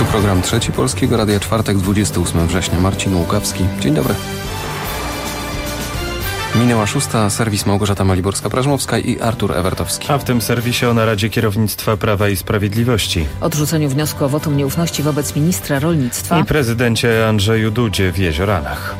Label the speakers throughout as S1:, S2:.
S1: Program Trzeci Polskiego Radia, czwartek, 28 września. Marcin Łukawski. Dzień dobry. Minęła 6, serwis Małgorzata Maliborska-Prażmowska i Artur Ewertowski.
S2: A w tym serwisie o naradzie kierownictwa Prawa i Sprawiedliwości.
S3: Odrzuceniu wniosku o wotum nieufności wobec ministra rolnictwa.
S2: I prezydencie Andrzeju Dudzie w Jezioranach.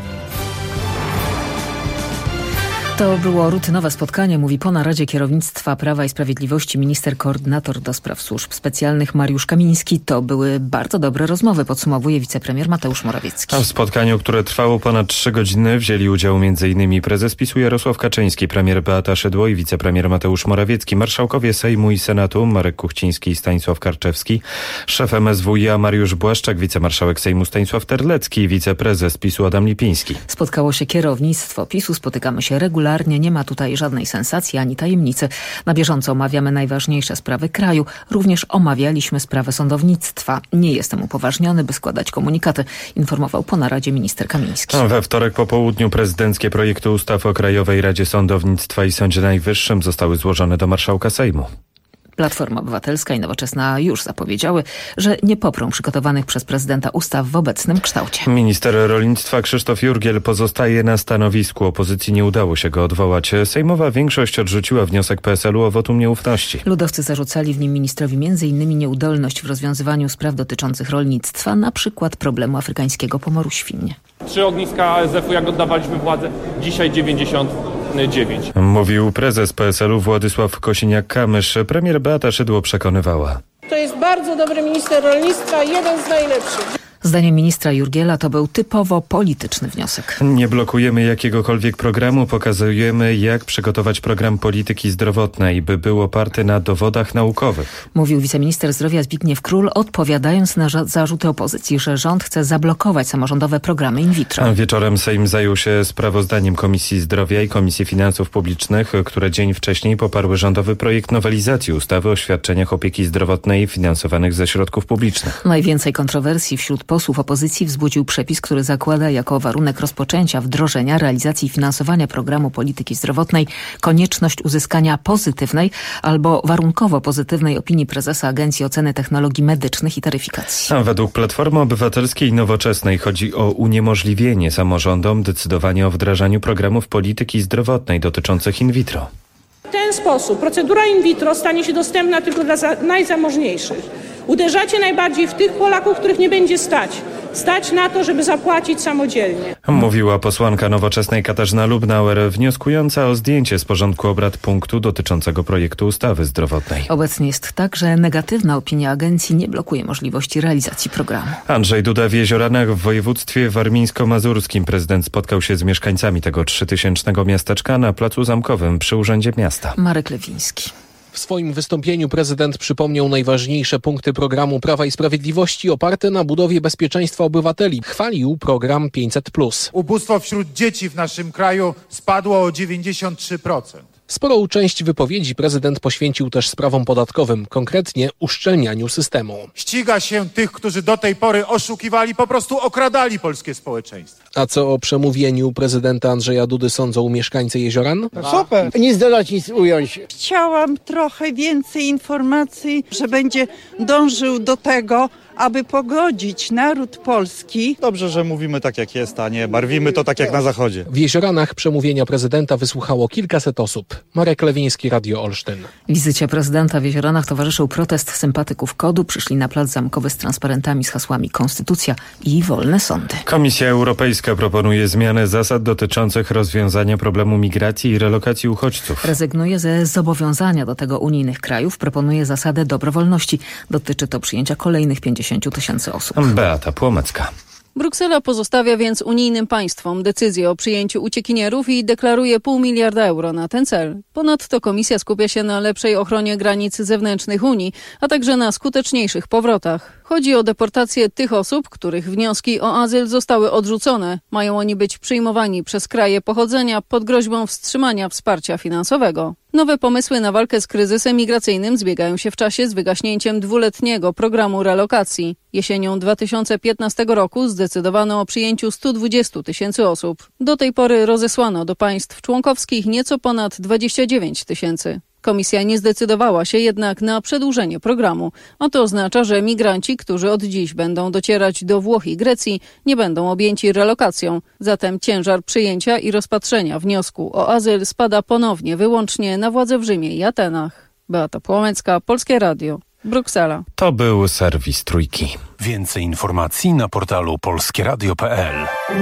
S3: To było rutynowe spotkanie, mówi po naradzie kierownictwa Prawa i Sprawiedliwości minister koordynator do spraw służb specjalnych Mariusz Kamiński. To były bardzo dobre rozmowy, podsumowuje wicepremier Mateusz Morawiecki.
S2: A w spotkaniu, które trwało ponad 3 godziny, wzięli udział m.in. prezes PiS-u Jarosław Kaczyński, premier Beata Szydło i wicepremier Mateusz Morawiecki, marszałkowie Sejmu i Senatu Marek Kuchciński i Stanisław Karczewski, szef MSWiA Mariusz Błaszczak, wicemarszałek Sejmu Stanisław Terlecki i wiceprezes PiS-u Adam Lipiński.
S3: Spotkało się kierownictwo PiS-u, spotykamy się regularnie. Nie ma tutaj żadnej sensacji ani tajemnicy. Na bieżąco omawiamy najważniejsze sprawy kraju. Również omawialiśmy sprawę sądownictwa. Nie jestem upoważniony, by składać komunikaty, informował po naradzie minister Kamiński.
S2: We wtorek po południu prezydenckie projekty ustaw o Krajowej Radzie Sądownictwa i Sądzie Najwyższym zostały złożone do marszałka Sejmu.
S3: Platforma Obywatelska i Nowoczesna już zapowiedziały, że nie poprą przygotowanych przez prezydenta ustaw w obecnym kształcie.
S2: Minister rolnictwa Krzysztof Jurgiel pozostaje na stanowisku. Opozycji nie udało się go odwołać. Sejmowa większość odrzuciła wniosek PSL-u o wotum nieufności.
S3: Ludowcy zarzucali w nim ministrowi m.in. nieudolność w rozwiązywaniu spraw dotyczących rolnictwa, na przykład problemu afrykańskiego pomoru świń.
S4: 3 ogniska ASF-u, jak oddawaliśmy władzę, dzisiaj 99.
S2: Mówił prezes PSL-u Władysław Kosiniak-Kamysz. Premier Beata Szydło przekonywała.
S5: To jest bardzo dobry minister rolnictwa, jeden z najlepszych.
S3: Zdaniem ministra Jurgiela to był typowo polityczny wniosek.
S2: Nie blokujemy jakiegokolwiek programu, pokazujemy, jak przygotować program polityki zdrowotnej, by był oparty na dowodach naukowych.
S3: Mówił wiceminister zdrowia Zbigniew Król, odpowiadając na zarzuty opozycji, że rząd chce zablokować samorządowe programy in vitro.
S2: Wieczorem Sejm zajął się sprawozdaniem Komisji Zdrowia i Komisji Finansów Publicznych, które dzień wcześniej poparły rządowy projekt nowelizacji ustawy o świadczeniach opieki zdrowotnej finansowanych ze środków publicznych.
S3: Najwięcej kontrowersji wśród posłów opozycji wzbudził przepis, który zakłada jako warunek rozpoczęcia wdrożenia, realizacji i finansowania programu polityki zdrowotnej konieczność uzyskania pozytywnej albo warunkowo pozytywnej opinii prezesa Agencji Oceny Technologii Medycznych i Taryfikacji.
S2: A według Platformy Obywatelskiej i Nowoczesnej chodzi o uniemożliwienie samorządom decydowania o wdrażaniu programów polityki zdrowotnej dotyczących in vitro.
S5: W ten sposób procedura in vitro stanie się dostępna tylko dla najzamożniejszych. Uderzacie najbardziej w tych Polaków, których nie będzie stać na to, żeby zapłacić samodzielnie.
S2: Mówiła posłanka Nowoczesnej Katarzyna Lubnauer, wnioskująca o zdjęcie z porządku obrad punktu dotyczącego projektu ustawy zdrowotnej.
S3: Obecnie jest tak, że negatywna opinia agencji nie blokuje możliwości realizacji programu.
S2: Andrzej Duda w Jezioranach w województwie warmińsko-mazurskim. Prezydent spotkał się z mieszkańcami tego 3000 miasteczka na Placu Zamkowym przy Urzędzie Miasta.
S3: Marek Lewiński.
S6: W swoim wystąpieniu prezydent przypomniał najważniejsze punkty programu Prawa i Sprawiedliwości oparte na budowie bezpieczeństwa obywateli. Chwalił program 500+.
S7: Ubóstwo wśród dzieci w naszym kraju spadło o 93%.
S6: Sporą część wypowiedzi prezydent poświęcił też sprawom podatkowym, konkretnie uszczelnianiu systemu.
S7: Ściga się tych, którzy do tej pory oszukiwali, po prostu okradali polskie społeczeństwo.
S6: A co o przemówieniu prezydenta Andrzeja Dudy sądzą mieszkańcy Jezioran?
S8: Super, nic dodać, nic ująć.
S9: Chciałam trochę więcej informacji, że będzie dążył do tego, aby pogodzić naród polski.
S10: Dobrze, że mówimy tak jak jest, a nie barwimy to tak jak na zachodzie.
S6: W Jezioranach przemówienia prezydenta wysłuchało kilkaset osób. Marek Lewiński, Radio Olsztyn.
S3: Wizycie prezydenta w Jezioranach towarzyszył protest sympatyków KOD-u. Przyszli na plac Zamkowy z transparentami z hasłami Konstytucja i wolne sądy.
S2: Komisja Europejska proponuje zmianę zasad dotyczących rozwiązania problemu migracji i relokacji uchodźców.
S3: Rezygnuje ze zobowiązania do tego unijnych krajów. Proponuje zasadę dobrowolności. Dotyczy to przyjęcia kolejnych 50 000 osób.
S2: Beata Płomecka.
S11: Bruksela pozostawia więc unijnym państwom decyzję o przyjęciu uciekinierów i deklaruje 500 miliarda euro na ten cel. Ponadto komisja skupia się na lepszej ochronie granic zewnętrznych Unii, a także na skuteczniejszych powrotach. Chodzi o deportację tych osób, których wnioski o azyl zostały odrzucone. Mają oni być przyjmowani przez kraje pochodzenia pod groźbą wstrzymania wsparcia finansowego. Nowe pomysły na walkę z kryzysem migracyjnym zbiegają się w czasie z wygaśnięciem 2-letniego programu relokacji. Jesienią 2015 roku zdecydowano o przyjęciu 120 000 osób. Do tej pory rozesłano do państw członkowskich nieco ponad 29 000. Komisja nie zdecydowała się jednak na przedłużenie programu, a to oznacza, że migranci, którzy od dziś będą docierać do Włoch i Grecji, nie będą objęci relokacją. Zatem ciężar przyjęcia i rozpatrzenia wniosku o azyl spada ponownie wyłącznie na władze w Rzymie i Atenach. Beata Płomecka, Polskie Radio, Bruksela.
S2: To był serwis Trójki.
S12: Więcej informacji na portalu polskieradio.pl.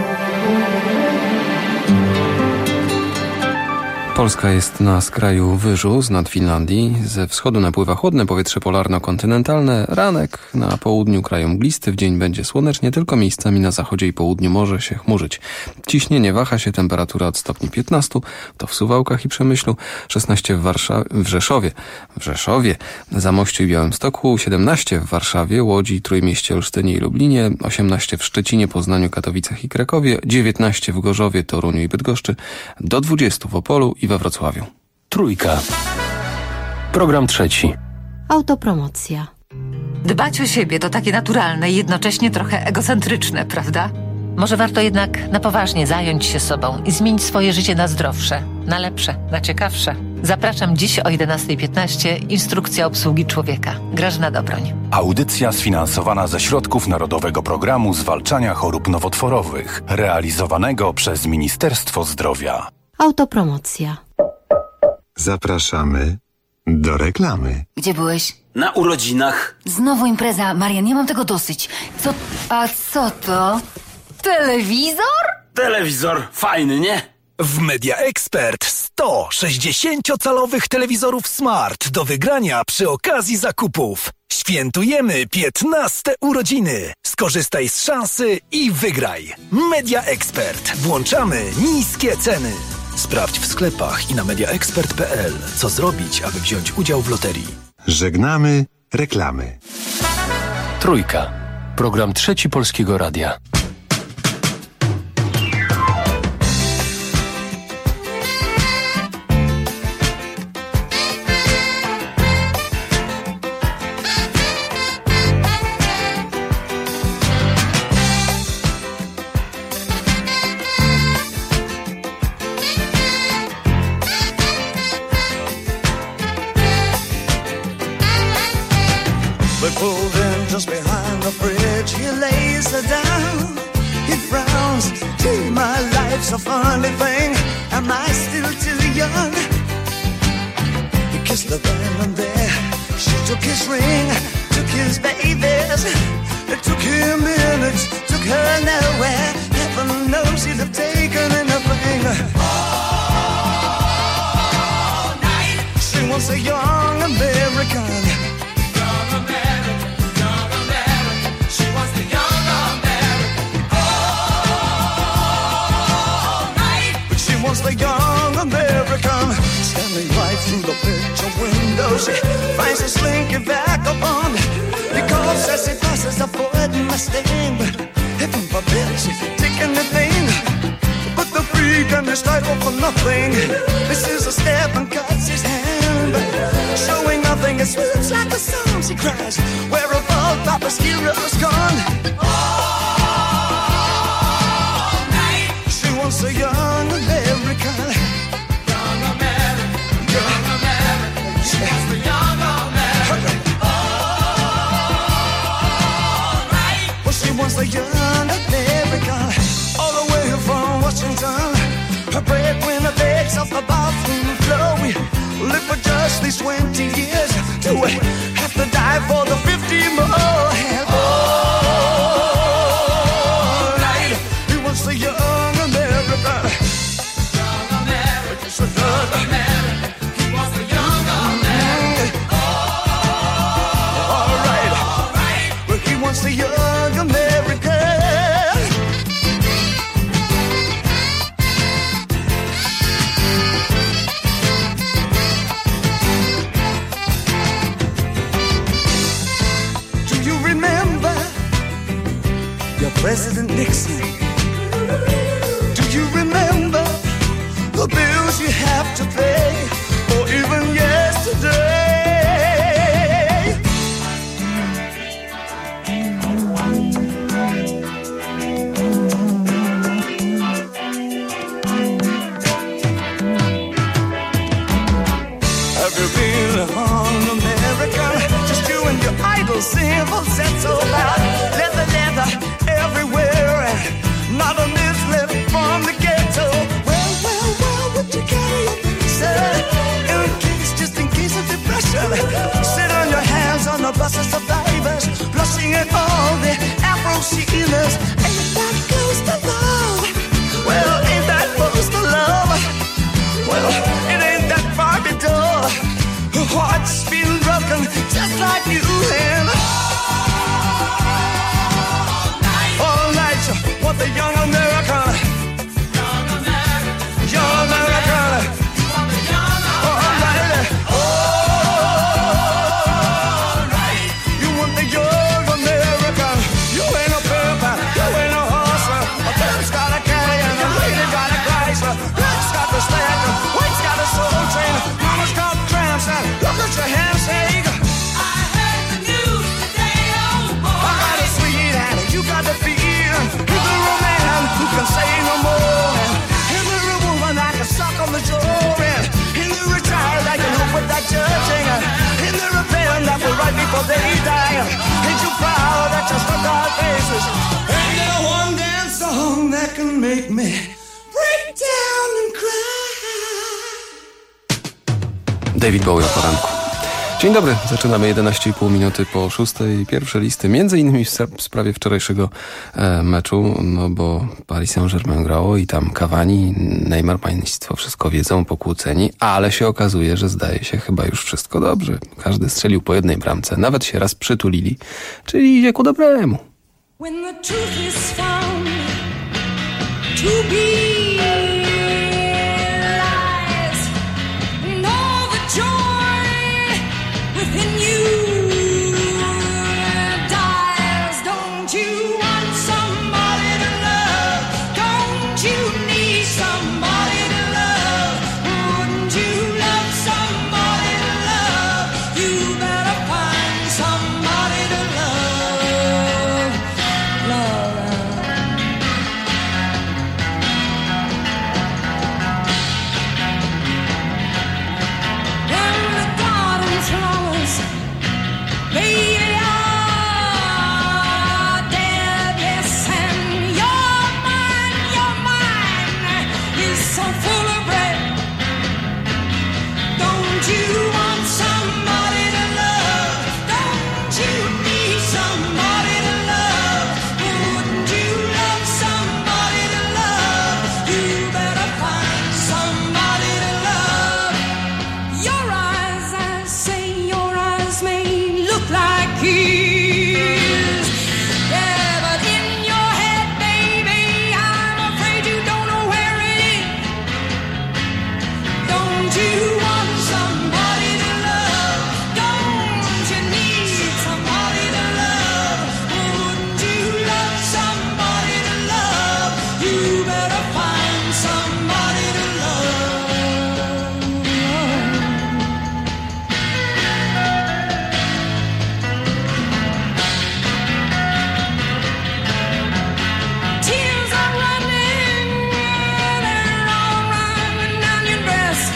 S1: Polska jest na skraju wyżu z nad Finlandii. Ze wschodu napływa chłodne powietrze polarno-kontynentalne. Ranek na południu kraju mglisty. W dzień będzie słonecznie, tylko miejscami na zachodzie i południu może się chmurzyć. Ciśnienie waha się, temperatura od stopni 15, to w Suwałkach i Przemyślu, 16 w Rzeszowie, Zamościu i Białymstoku, 17 w Warszawie, Łodzi, Trójmieście, Olsztynie i Lublinie, 18 w Szczecinie, Poznaniu, Katowicach i Krakowie, 19 w Gorzowie, Toruniu i Bydgoszczy, do 20 w Opolu i we Wrocławiu.
S12: Trójka. Program trzeci.
S13: Autopromocja. Dbać o siebie to takie naturalne i jednocześnie trochę egocentryczne, prawda? Może warto jednak na poważnie zająć się sobą i zmienić swoje życie na zdrowsze, na lepsze, na ciekawsze. Zapraszam dziś o 11:15. Instrukcja obsługi człowieka. Grażyna Dobroń.
S12: Audycja sfinansowana ze środków Narodowego Programu Zwalczania Chorób Nowotworowych, realizowanego przez Ministerstwo Zdrowia.
S13: Autopromocja.
S14: Zapraszamy do reklamy.
S15: Gdzie byłeś?
S16: Na urodzinach.
S15: Znowu impreza. Marian, ja mam tego dosyć. Co to? Telewizor?
S16: Telewizor. Fajny, nie?
S17: W Media Expert 100 60-calowych telewizorów Smart do wygrania przy okazji zakupów. Świętujemy 15 urodziny. Skorzystaj z szansy i wygraj. Media Expert. Włączamy niskie ceny. Sprawdź w sklepach i na mediaexpert.pl, co zrobić, aby wziąć udział w loterii.
S14: Żegnamy reklamy.
S12: Trójka. Program trzeci Polskiego Radia.
S18: We pulled in just behind the bridge. He lays her down. He frowns. Gee, my life's a funny thing. Am I still too young? He kissed her then and there. She took his ring, took his babies. It took him minutes, took her nowhere. Heaven knows he'd have taken anything. All night. She wants a young American. The young American standing right through the picture window. She finds a slinky vagabond. He calls as he passes, avoiding the sting. But heaven forbid she's taking the thing. But the freak and his title for nothing. This is a step and cuts his hand. Showing nothing, it swoops like a song. She cries, where have all Papa's heroes gone? All night. She wants a young American. Young American. Young American. She wants the young American. All right. Well, she wants the young American. All the way from Washington. Her breadwinner begs off the bathroom floor. We live for just these 20 years. Do we have to die for the 50 more? And all right. He wants the young American. Young American. Young American. He wants the young American. All right. All right. Well, he wants the young American. President Nixon. Do you remember the bills you have to pay, or even yesterday? Have you been happiness. Ain't that close to love? Well, ain't that close to love? Well, it ain't that far to do. Her heart's been broken just like you have. All night, what the young American. Young American. Look at your hands shake. I heard the news today, oh boy. I got a sweet hand, you got the feel. Is there a man who can say no more? Is there a woman I can suck on the jaw? Is there a child I can hope with that judging? Is there a parent that will write before they die? Ain't you proud that you stuck our faces? Ain't there one dance song that can make me break down and cry?
S1: David Bowie o poranku. Dzień dobry, zaczynamy 11,5 minuty po 6:00. Pierwsze listy, między innymi w sprawie wczorajszego meczu, no bo Paris Saint-Germain grało i tam Cavani, Neymar, państwo wszystko wiedzą, pokłóceni, ale się okazuje, że zdaje się chyba już wszystko dobrze. Każdy strzelił po jednej bramce, nawet się raz przytulili, czyli idzie ku dobremu.
S18: When the truth is found to be within you dies. Don't you want somebody to love? Don't you need somebody to love? Wouldn't you love somebody to love? You better find somebody to love. Love. When the garden flowers baby, are dead, yes, and your mind is so full of red. Don't you want somebody to love? Don't you need somebody to love? Wouldn't you love somebody to love? You better find somebody to love. Your eyes, I say, your eyes may look like his. Yeah, but in your head, baby, I'm afraid you don't know where it is. Don't you want somebody to love? Don't you need somebody to love? Wouldn't you love somebody to love? You better find somebody to love. Tears are running, they're all running down your dress.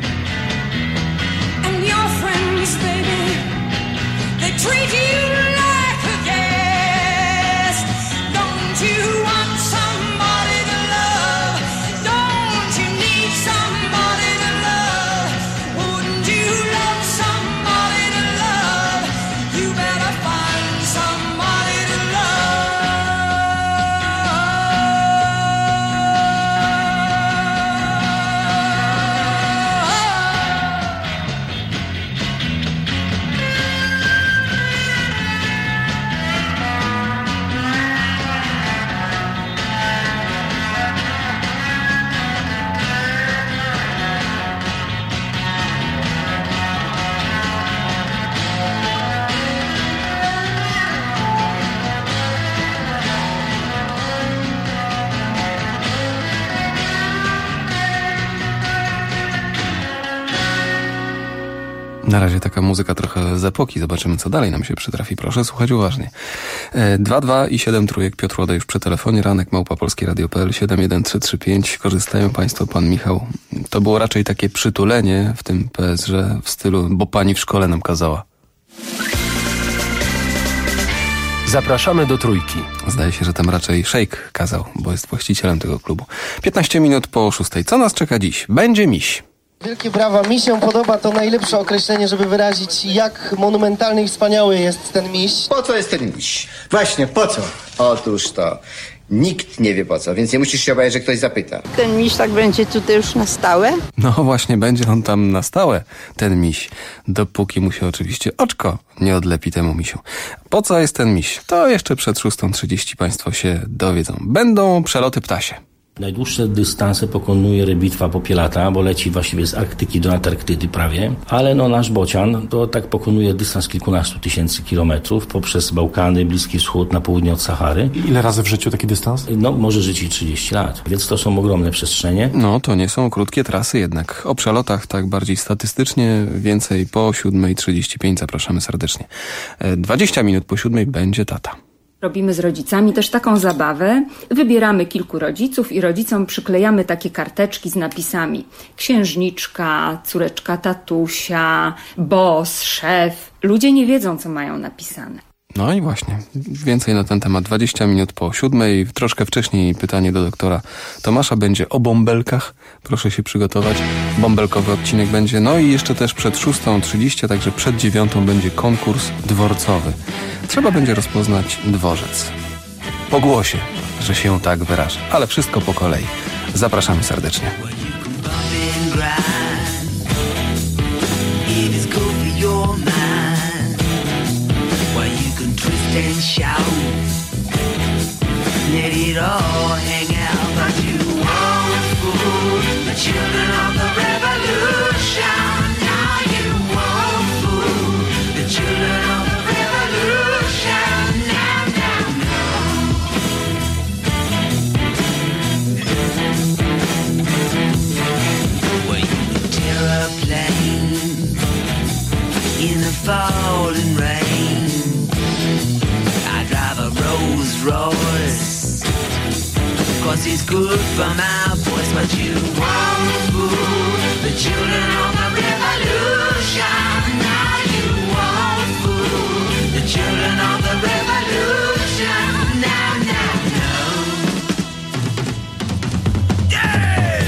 S18: And your friends, baby, they treat you like a guest. Don't you want somebody to love? Don't you need somebody to love? Wouldn't you love somebody to love? You better find somebody to love.
S1: Na razie taka muzyka trochę z epoki. Zobaczymy, co dalej nam się przytrafi. Proszę słuchać uważnie. 2 i 7 trójek. Piotr Łoda już przy telefonie. Ranek @polskieradio.pl 71335. Korzystają Państwo, pan Michał. To było raczej takie przytulenie w tym PSG w stylu, bo pani w szkole nam kazała.
S19: Zapraszamy do Trójki.
S1: Zdaje się, że tam raczej Szejk kazał, bo jest właścicielem tego klubu. 15 minut po 6. Co nas czeka dziś? Będzie miś.
S20: Wielkie brawa, mi się podoba, to najlepsze określenie, żeby wyrazić, jak monumentalny i wspaniały jest ten miś.
S21: Po co jest ten miś? Właśnie, po co? Otóż to, nikt nie wie po co, więc nie musisz się obawiać, że ktoś zapyta.
S9: Ten miś tak będzie tutaj już na stałe?
S1: No właśnie, będzie on tam na stałe, ten miś. Dopóki mu się oczywiście oczko nie odlepi temu misiu. Po co jest ten miś? To jeszcze przed 6:30 Państwo się dowiedzą. Będą przeloty ptasie.
S22: Najdłuższe dystanse pokonuje rybitwa popielata, bo leci właściwie z Arktyki do Antarktydy prawie, ale nasz bocian to tak pokonuje dystans kilkunastu tysięcy kilometrów poprzez Bałkany, Bliski Wschód, na południe od Sahary.
S23: Ile razy w życiu taki dystans?
S22: Może żyć i 30 lat, więc to są ogromne przestrzenie.
S1: No, to nie są krótkie trasy jednak. O przelotach tak bardziej statystycznie, więcej po 7:35 zapraszamy serdecznie. 20 minut po 7 będzie tata.
S24: Robimy z rodzicami też taką zabawę. Wybieramy kilku rodziców i rodzicom przyklejamy takie karteczki z napisami: księżniczka, córeczka tatusia, boss, szef. Ludzie nie wiedzą, co mają napisane.
S1: No i właśnie, więcej na ten temat. 20 minut po 7, troszkę wcześniej pytanie do doktora Tomasza będzie o bąbelkach. Proszę się przygotować. Bąbelkowy odcinek będzie. No i jeszcze też przed 6:30, także przed 9 będzie konkurs dworcowy. Trzeba będzie rozpoznać dworzec. Po głosie, że się tak wyrażę. Ale wszystko po kolei. Zapraszamy serdecznie.
S18: And shout, let it all hang out, but you won't fool the children of the revolution. Now you won't fool the children of the revolution. Now, well, you can tear a plane in the falling rain. Rolls Royce, 'cause it's good for my voice, but you won't fool the children of the revolution. Now you won't fool the children of the revolution. Now, no. Yeah!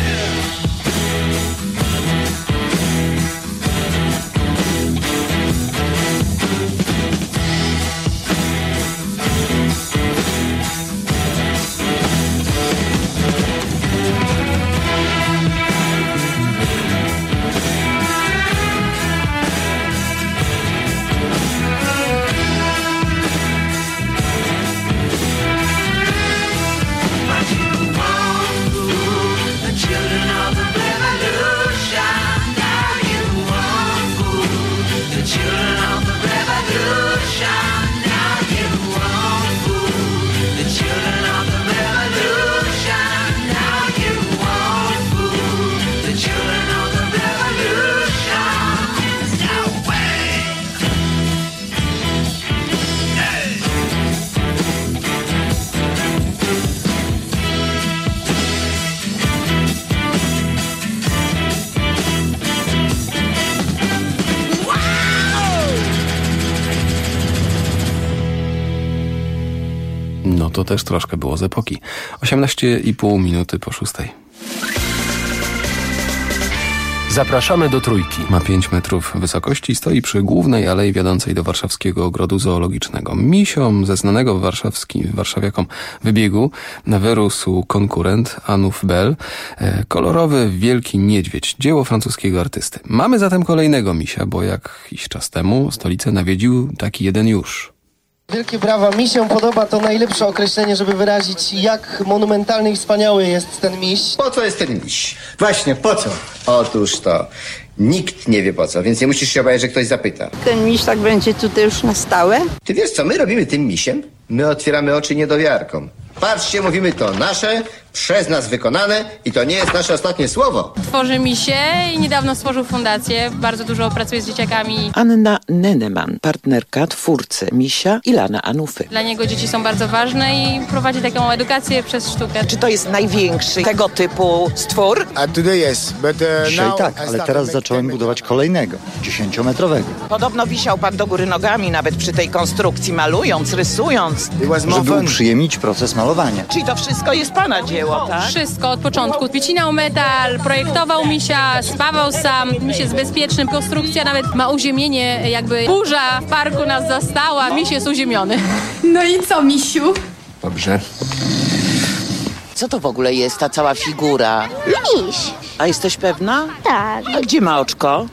S1: No to też troszkę było z epoki. 18,5 minuty po 6.
S19: Zapraszamy do Trójki.
S1: Ma 5 metrów wysokości, stoi przy głównej alei wiodącej do warszawskiego ogrodu zoologicznego. Misiom ze znanego warszawiakom wybiegu wyrósł konkurent Anuf Bell, kolorowy wielki niedźwiedź, dzieło francuskiego artysty. Mamy zatem kolejnego misia, bo jakiś czas temu stolicę nawiedził taki jeden już.
S20: Wielkie brawa, mi się podoba, to najlepsze określenie, żeby wyrazić, jak monumentalny i wspaniały jest ten miś.
S21: Po co jest ten miś? Właśnie, po co? Otóż to, nikt nie wie po co, więc nie musisz się obawiać, że ktoś zapyta.
S9: Ten miś tak będzie tutaj już na stałe?
S21: Ty wiesz, co my robimy tym misiem? My otwieramy oczy niedowiarkom. Patrzcie, mówimy to nasze, przez nas wykonane i to nie jest nasze ostatnie słowo.
S25: Tworzy misie i niedawno stworzył fundację. Bardzo dużo pracuje z dzieciakami.
S26: Anna Neneman, partnerka twórcy misia Ilana Anufy.
S25: Dla niego dzieci są bardzo ważne i prowadzi taką edukację przez sztukę.
S26: Czy to jest największy tego typu stwór?
S27: Dzisiaj tak, ale teraz zacząłem budować kolejnego, 10-metrowego.
S26: Podobno wisiał pan do góry nogami nawet przy tej konstrukcji, malując, rysując.
S27: Żeby uprzyjemnić proces malowania.
S26: Czyli to wszystko jest pana dzieło?
S4: wzięło, tak?
S25: Wszystko od początku. Wycinał metal, projektował misia, spawał sam. Miś jest bezpieczny, konstrukcja nawet ma uziemienie, jakby burza w parku nas zastała, miś jest uziemiony.
S5: No i co, misiu?
S6: Dobrze.
S26: Co to w ogóle jest ta cała figura?
S7: Miś.
S26: A jesteś pewna?
S7: Tak.
S26: A gdzie ma oczko?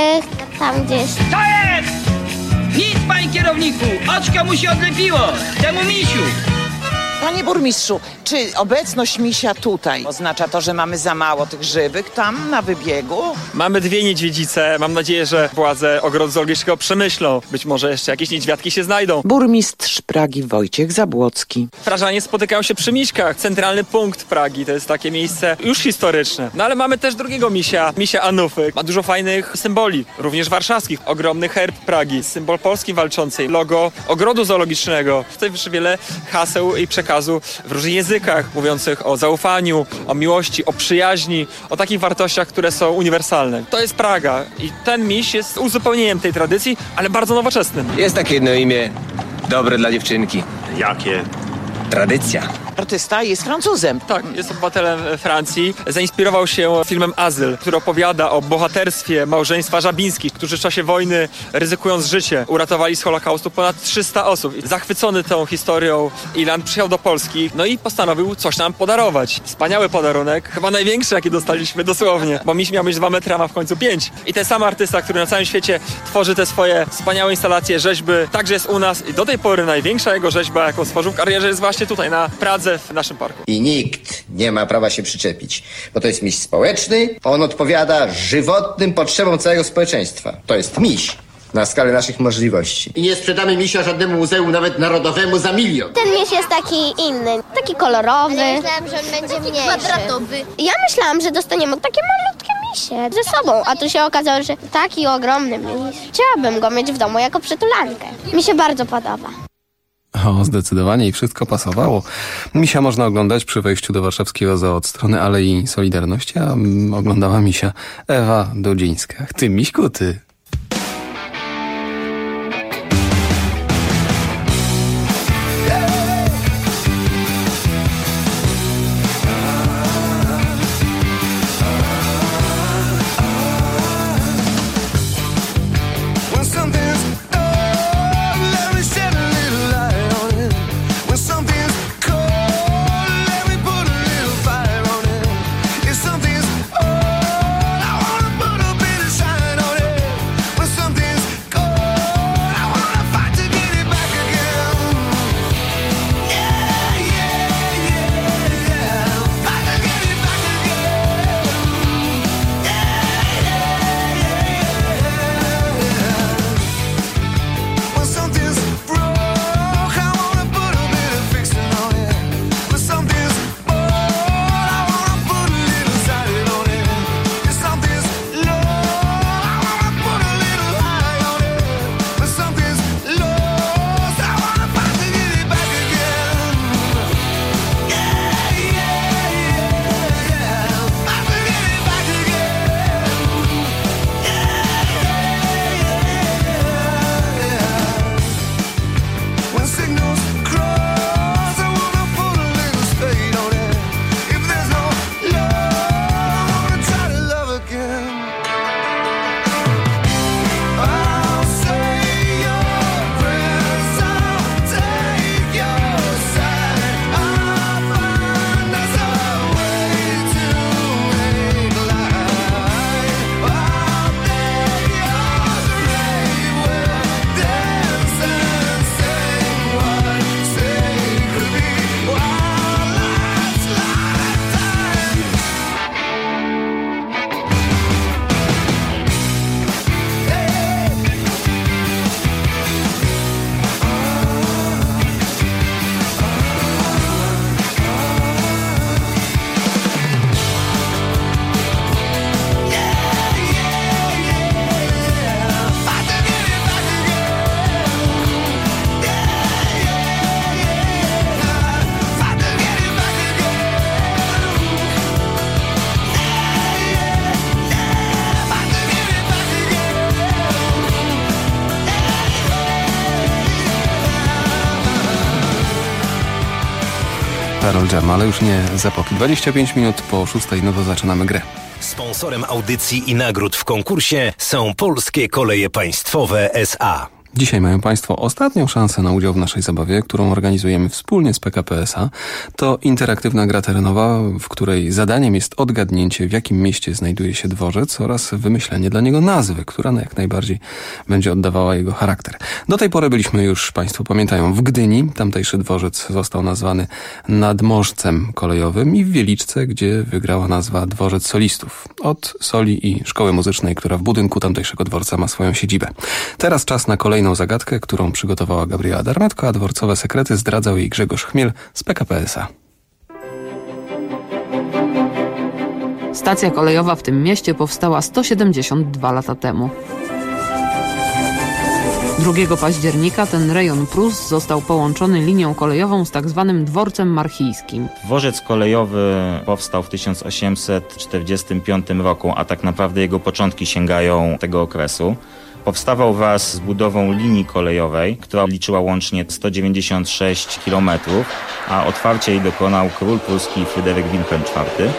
S7: Tam gdzieś.
S8: To jest! Nic, panie kierowniku! Oczko mu się odlepiło! Temu misiu!
S26: Panie burmistrzu, czy obecność misia tutaj oznacza to, że mamy za mało tych żywych tam na wybiegu?
S10: Mamy 2 niedźwiedzice. Mam nadzieję, że władze ogrodu zoologicznego przemyślą. Być może jeszcze jakieś niedźwiadki się znajdą.
S26: Burmistrz Pragi Wojciech Zabłocki.
S10: Prażanie spotykają się przy miśkach. Centralny punkt Pragi to jest takie miejsce już historyczne. No ale mamy też drugiego misia Anufy. Ma dużo fajnych symboli, również warszawskich. Ogromny herb Pragi, symbol Polski walczącej, logo ogrodu zoologicznego. Tutaj wyszło wiele haseł i przekazów w różnych językach, mówiących o zaufaniu, o miłości, o przyjaźni, o takich wartościach, które są uniwersalne. To jest Praga i ten miś jest uzupełnieniem tej tradycji, ale bardzo nowoczesnym.
S6: Jest takie jedno imię, dobre dla dziewczynki.
S10: Jakie?
S6: Tradycja.
S26: Artysta jest Francuzem.
S10: Tak, jest obywatelem Francji. Zainspirował się filmem Azyl, który opowiada o bohaterstwie małżeństwa Żabińskich, którzy w czasie wojny, ryzykując życie, uratowali z Holokaustu ponad 300 osób. Zachwycony tą historią, Ilan przyjechał do Polski, no i postanowił coś nam podarować. Wspaniały podarunek, chyba największy, jaki dostaliśmy dosłownie, bo miś miał mieć 2 metry, a ma w końcu 5. I ten sam artysta, który na całym świecie tworzy te swoje wspaniałe instalacje, rzeźby, także jest u nas i do tej pory największa jego rzeźba, jaką stworzył w karierze, jest właśnie tutaj na Pradze, w naszym parku.
S21: I nikt nie ma prawa się przyczepić, bo to jest miś społeczny, on odpowiada żywotnym potrzebom całego społeczeństwa. To jest miś na skalę naszych możliwości. I nie sprzedamy misia żadnemu muzeum, nawet narodowemu, za 1 000 000.
S7: Ten miś jest taki inny, taki kolorowy. Ale myślałam, że on będzie mniejszy. Kwadratowy. Ja myślałam, że dostaniemy takie malutkie misie ze sobą, a tu się okazało, że taki ogromny miś. Chciałabym go mieć w domu jako przytulankę. Mi się bardzo podoba.
S1: O, zdecydowanie i wszystko pasowało. Misia można oglądać przy wejściu do warszawskiego zoo od strony Alei Solidarności, a oglądała misia Ewa Dodzińska. Ty, miśku, ty. Pearl Jam, ale już nie z epoki. 25 minut po 6, no to zaczynamy grę.
S2: Sponsorem audycji i nagród w konkursie są Polskie Koleje Państwowe S.A.
S1: Dzisiaj mają Państwo ostatnią szansę na udział w naszej zabawie, którą organizujemy wspólnie z PKP S.A. To interaktywna gra terenowa, w której zadaniem jest odgadnięcie, w jakim mieście znajduje się dworzec oraz wymyślenie dla niego nazwy, która jak najbardziej będzie oddawała jego charakter. Do tej pory byliśmy już, Państwo pamiętają, w Gdyni. Tamtejszy dworzec został nazwany nadmorzcem kolejowym i w Wieliczce, gdzie wygrała nazwa Dworzec Solistów. Od Soli i Szkoły Muzycznej, która w budynku tamtejszego dworca ma swoją siedzibę. Teraz czas na kolejną zagadkę, którą przygotowała Gabriela Darmetko, a dworcowe sekrety zdradzał jej Grzegorz Chmiel z PKP S.A.
S3: Stacja kolejowa w tym mieście powstała 172 lata temu. 2 października ten rejon Prus został połączony linią kolejową z tak zwanym dworcem marchijskim.
S4: Dworzec kolejowy powstał w 1845 roku, a tak naprawdę jego początki sięgają tego okresu. Powstawał wraz z budową linii kolejowej, która liczyła łącznie 196 km, a otwarcie jej dokonał król pruski Fryderyk Wilhelm IV.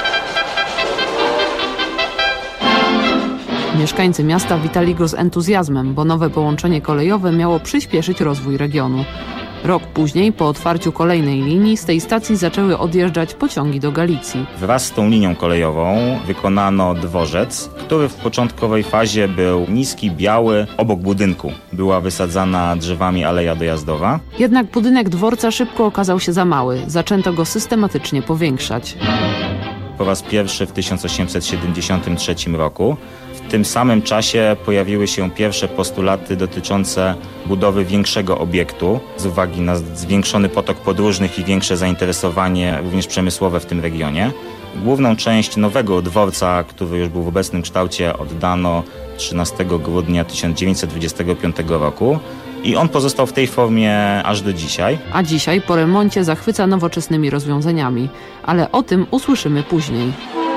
S3: Mieszkańcy miasta witali go z entuzjazmem, bo nowe połączenie kolejowe miało przyspieszyć rozwój regionu. Rok później, po otwarciu kolejnej linii, z tej stacji zaczęły odjeżdżać pociągi do Galicji.
S4: Wraz z tą linią kolejową wykonano dworzec, który w początkowej fazie był niski, biały. Obok budynku była wysadzana drzewami aleja dojazdowa.
S3: Jednak budynek dworca szybko okazał się za mały. Zaczęto go systematycznie powiększać.
S4: Po raz pierwszy w 1873 roku. W tym samym czasie pojawiły się pierwsze postulaty dotyczące budowy większego obiektu z uwagi na zwiększony potok podróżnych i większe zainteresowanie również przemysłowe w tym regionie. Główną część nowego dworca, który już był w obecnym kształcie, oddano 13 grudnia 1925 roku i on pozostał w tej formie aż do dzisiaj.
S3: A dzisiaj po remoncie zachwyca nowoczesnymi rozwiązaniami, ale o tym usłyszymy później.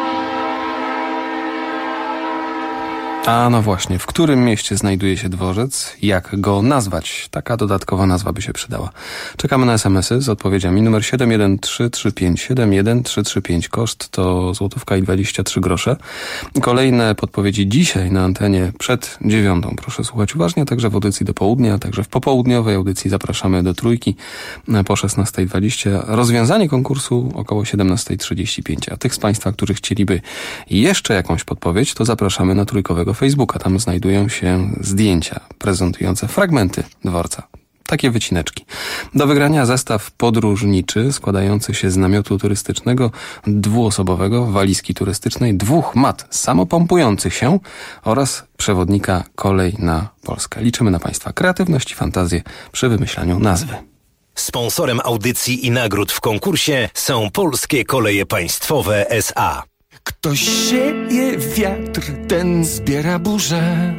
S1: A no właśnie, w którym mieście znajduje się dworzec? Jak go nazwać? Taka dodatkowa nazwa by się przydała. Czekamy na SMS-y z odpowiedziami. Numer 71335, 71335, koszt to złotówka i 23 grosze. Kolejne podpowiedzi dzisiaj na antenie przed 9. Proszę słuchać uważnie, także w audycji do południa, także w popołudniowej audycji zapraszamy do Trójki po 16:20. Rozwiązanie konkursu około 17:35. A tych z Państwa, którzy chcieliby jeszcze jakąś podpowiedź, to zapraszamy na trójkowego Facebooka. Tam znajdują się zdjęcia prezentujące fragmenty dworca. Takie wycineczki. Do wygrania zestaw podróżniczy składający się z namiotu turystycznego dwuosobowego, walizki turystycznej, 2 mat samopompujących się oraz przewodnika Kolej na Polskę. Liczymy na Państwa kreatywność i fantazję przy wymyślaniu nazwy.
S2: Sponsorem audycji i nagród w konkursie są Polskie Koleje Państwowe S.A.
S18: Ktoś sieje wiatr, ten zbiera burzę.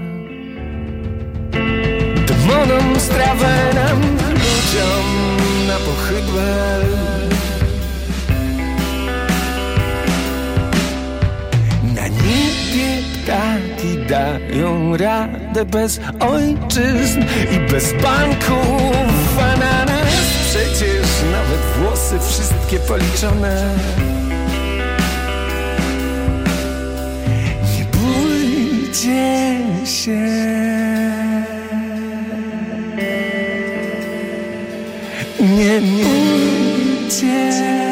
S18: Demonstrawę nam, ludziom na pochybę. Na niebie ptaki dają radę bez ojczyzn i bez banków. A na nas przecież nawet włosy wszystkie policzone. Bójcie się. Nie bójcie.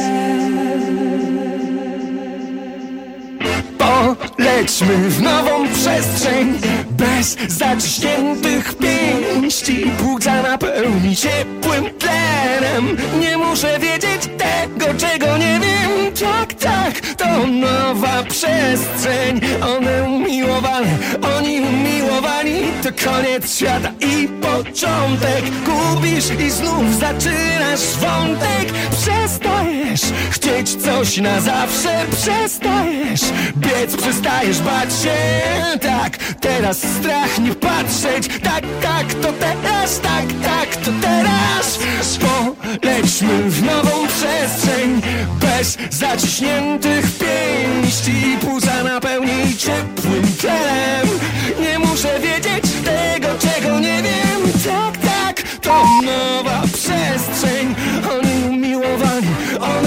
S18: Polećmy w nową przestrzeń bez zaciśniętych pięści. Płuca napełni ciepłym tlenem. Nie muszę wiedzieć tego, czego nie wiem. Tak, tak, to nowa przestrzeń. One umiłowane, oni umiłowani. To koniec świata i początek. Gubisz i znów zaczynasz wątek. Przestajesz chcieć coś na zawsze. Przestajesz biec, przestajesz bać się. Tak, teraz strach nie patrzeć. Tak, tak, to teraz. Tak, tak, to teraz. Polećmy w nową przestrzeń bez zaciśniętych pięści. Płuca napełni ciepłym tlenem. Nie muszę wiedzieć tego, czego nie wiem. Tak, tak, to nowa przestrzeń. Oni umiłowani,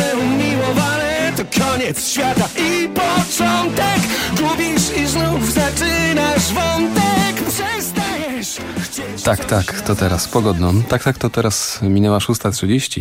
S18: koniec świata i początek. Gubisz i znów zaczynasz wątek. Przestajesz chcieć...
S1: Tak, to teraz pogodno. Tak, to teraz minęła 6:30.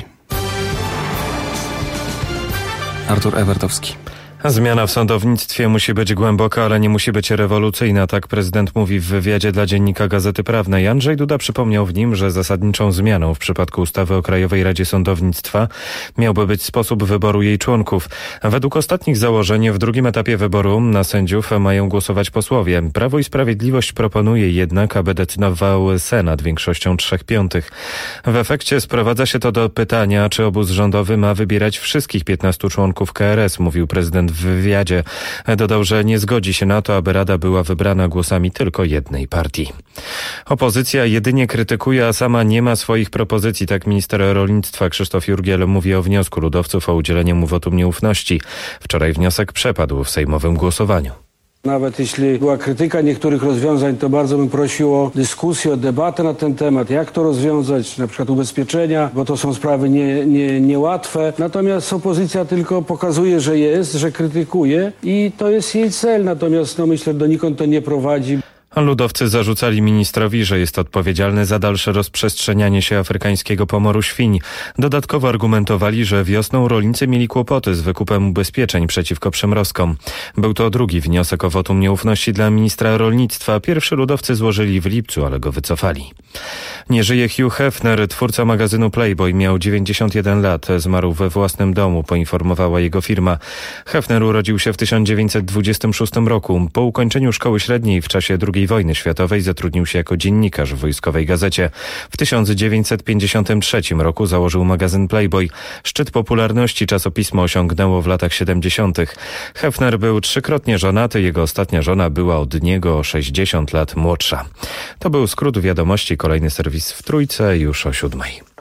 S1: Artur Ewertowski.
S11: Zmiana w sądownictwie musi być głęboka, ale nie musi być rewolucyjna, tak prezydent mówi w wywiadzie dla Dziennika Gazety Prawnej. Andrzej Duda przypomniał w nim, że zasadniczą zmianą w przypadku ustawy o Krajowej Radzie Sądownictwa miałby być sposób wyboru jej członków. Według ostatnich założeń w drugim etapie wyboru na sędziów mają głosować posłowie. Prawo i Sprawiedliwość proponuje jednak, aby decydował Senat większością 3/5. W efekcie sprowadza się to do pytania, czy obóz rządowy ma wybierać wszystkich 15 członków KRS, mówił prezydent w wywiadzie. Dodał, że nie zgodzi się na to, aby Rada była wybrana głosami tylko jednej partii. Opozycja jedynie krytykuje, a sama nie ma swoich propozycji. Tak minister rolnictwa Krzysztof Jurgiel mówi o wniosku ludowców o udzielenie mu wotum nieufności. Wczoraj wniosek przepadł w sejmowym głosowaniu.
S13: Nawet jeśli była krytyka niektórych rozwiązań, to bardzo bym prosił o dyskusję, o debatę na ten temat, jak to rozwiązać, na przykład ubezpieczenia, bo to są sprawy niełatwe. Natomiast opozycja tylko pokazuje, że krytykuje i to jest jej cel, natomiast myślę, donikąd to nie prowadzi.
S11: Ludowcy zarzucali ministrowi, że jest odpowiedzialny za dalsze rozprzestrzenianie się afrykańskiego pomoru świń. Dodatkowo argumentowali, że wiosną rolnicy mieli kłopoty z wykupem ubezpieczeń przeciwko przymrozkom. Był to drugi wniosek o wotum nieufności dla ministra rolnictwa. Pierwszy ludowcy złożyli w lipcu, ale go wycofali. Nie żyje Hugh Hefner, twórca magazynu Playboy. Miał 91 lat. Zmarł we własnym domu, poinformowała jego firma. Hefner urodził się w 1926 roku. Po ukończeniu szkoły średniej w czasie II wojny światowej zatrudnił się jako dziennikarz w wojskowej gazecie. W 1953 roku założył magazyn Playboy. Szczyt popularności czasopismo osiągnęło w latach 70. Hefner był 3-krotnie żonaty, jego ostatnia żona była od niego o 60 lat młodsza. To był skrót wiadomości, kolejny serwis w Trójce już o 7:00.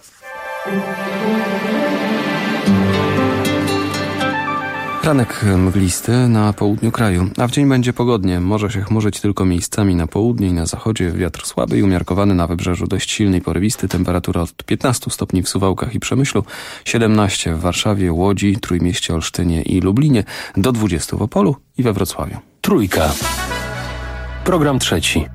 S1: Ranek mglisty na południu kraju, a w dzień będzie pogodnie. Może się chmurzyć tylko miejscami na południu i na zachodzie. Wiatr słaby i umiarkowany, na wybrzeżu dość silny i porywisty. Temperatura od 15 stopni w Suwałkach i Przemyślu, 17 w Warszawie, Łodzi, Trójmieście, Olsztynie i Lublinie, do 20 w Opolu i we Wrocławiu.
S19: Trójka. Program trzeci.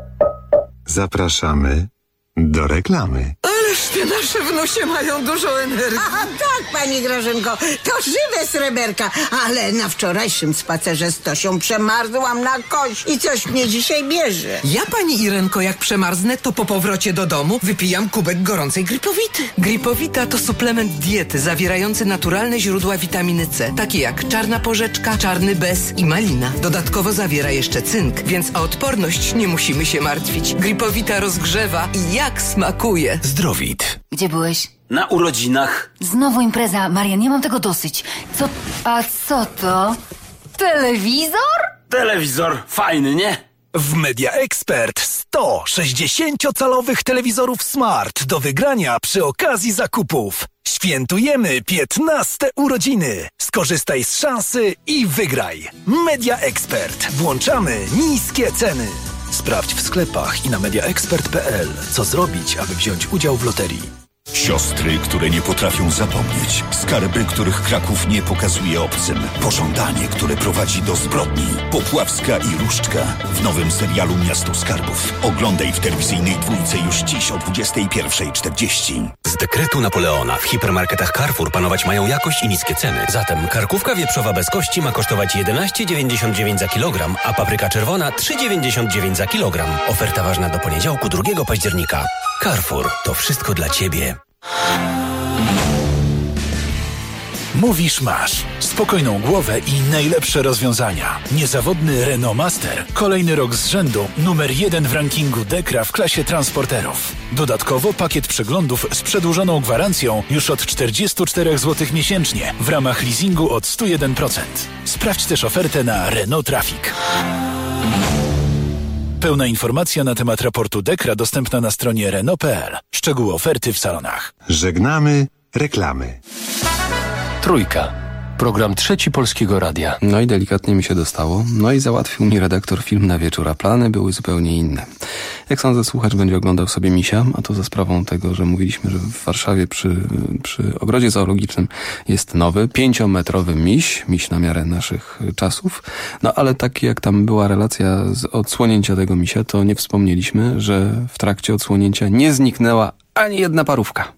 S14: Zapraszamy do reklamy.
S15: Ależ te nasze wnusie mają dużo energii.
S16: A tak, pani Grażynko, to żywe sreberka, ale na wczorajszym spacerze z Tosią przemarzłam na kość i coś mnie dzisiaj bierze.
S15: Ja, pani Irenko, jak przemarznę, to po powrocie do domu wypijam kubek gorącej Gripowity. Gripowita to suplement diety zawierający naturalne źródła witaminy C, takie jak czarna porzeczka, czarny bez i malina. Dodatkowo zawiera jeszcze cynk, więc o odporność nie musimy się martwić. Gripowita rozgrzewa i jak smakuje.
S19: Zdrowit.
S17: Gdzie byłeś?
S23: Na urodzinach.
S17: Znowu impreza. Marian, ja mam tego dosyć. Co to? Telewizor?
S23: Telewizor. Fajny, nie?
S18: W Media Expert 100 60-calowych telewizorów Smart do wygrania przy okazji zakupów. Świętujemy 15 urodziny. Skorzystaj z szansy i wygraj. Media Expert. Włączamy niskie ceny. Sprawdź w sklepach i na mediaexpert.pl, co zrobić, aby wziąć udział w loterii.
S28: Siostry, które nie potrafią zapomnieć. Skarby, których Kraków nie pokazuje obcym. Pożądanie, które prowadzi do zbrodni. Popławska i Różdżka w nowym serialu Miasto Skarbów. Oglądaj w telewizyjnej Dwójce już dziś o 21:40.
S29: Z dekretu Napoleona w hipermarketach Carrefour panować mają jakość i niskie ceny. Zatem karkówka wieprzowa bez kości ma kosztować 11,99 za kilogram, a papryka czerwona 3,99 za kilogram. Oferta ważna do poniedziałku 2 października. Carrefour. To wszystko dla Ciebie.
S18: Mówisz masz. Spokojną głowę i najlepsze rozwiązania. Niezawodny Renault Master. Kolejny rok z rzędu numer 1 w rankingu Dekra w klasie transporterów. Dodatkowo pakiet przeglądów z przedłużoną gwarancją już od 44 zł miesięcznie w ramach leasingu od 101%. Sprawdź też ofertę na Renault Traffic. Pełna informacja na temat raportu Dekra dostępna na stronie Renault.pl. Szczegóły oferty w salonach.
S14: Żegnamy reklamy.
S19: Trójka. Program Trzeci Polskiego Radia.
S1: No i delikatnie mi się dostało. No i załatwił mi redaktor film na wieczór, a plany były zupełnie inne. Jak sądzę, słuchacz będzie oglądał sobie misia, a to za sprawą tego, że mówiliśmy, że w Warszawie przy ogrodzie zoologicznym jest nowy, 5-metrowy miś na miarę naszych czasów. No ale tak jak tam była relacja z odsłonięcia tego misia, to nie wspomnieliśmy, że w trakcie odsłonięcia nie zniknęła ani jedna parówka.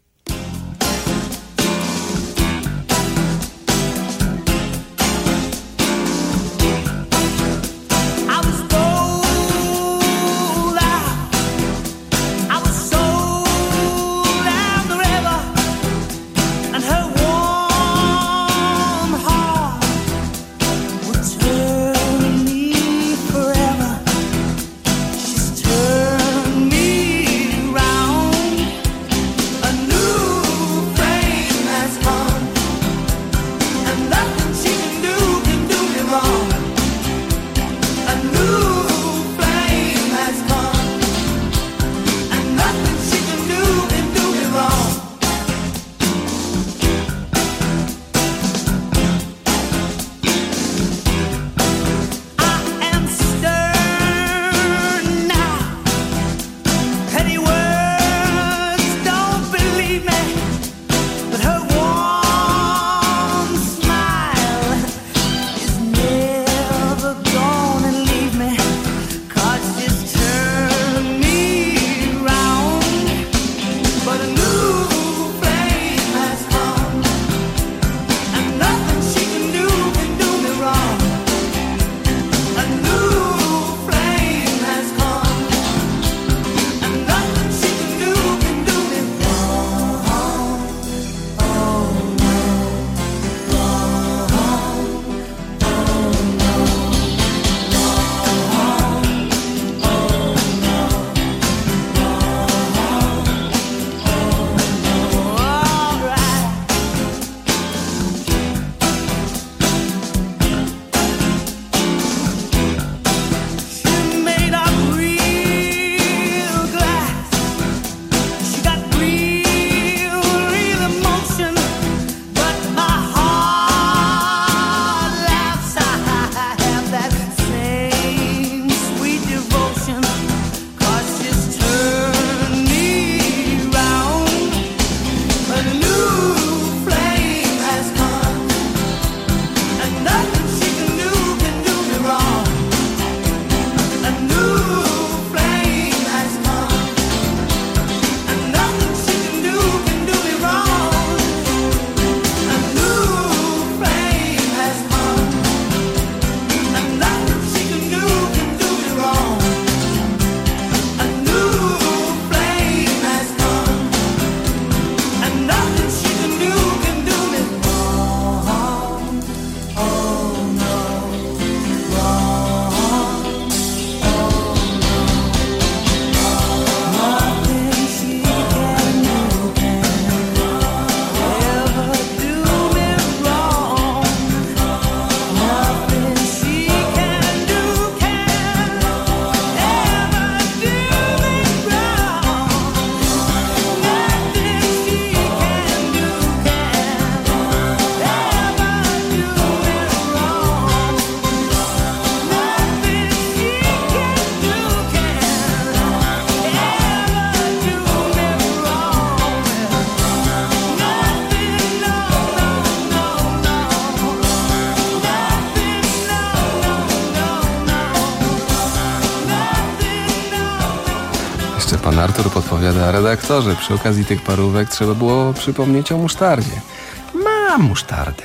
S1: Pan Artur podpowiada: redaktorze, przy okazji tych parówek trzeba było przypomnieć o musztardzie. Mam musztardę.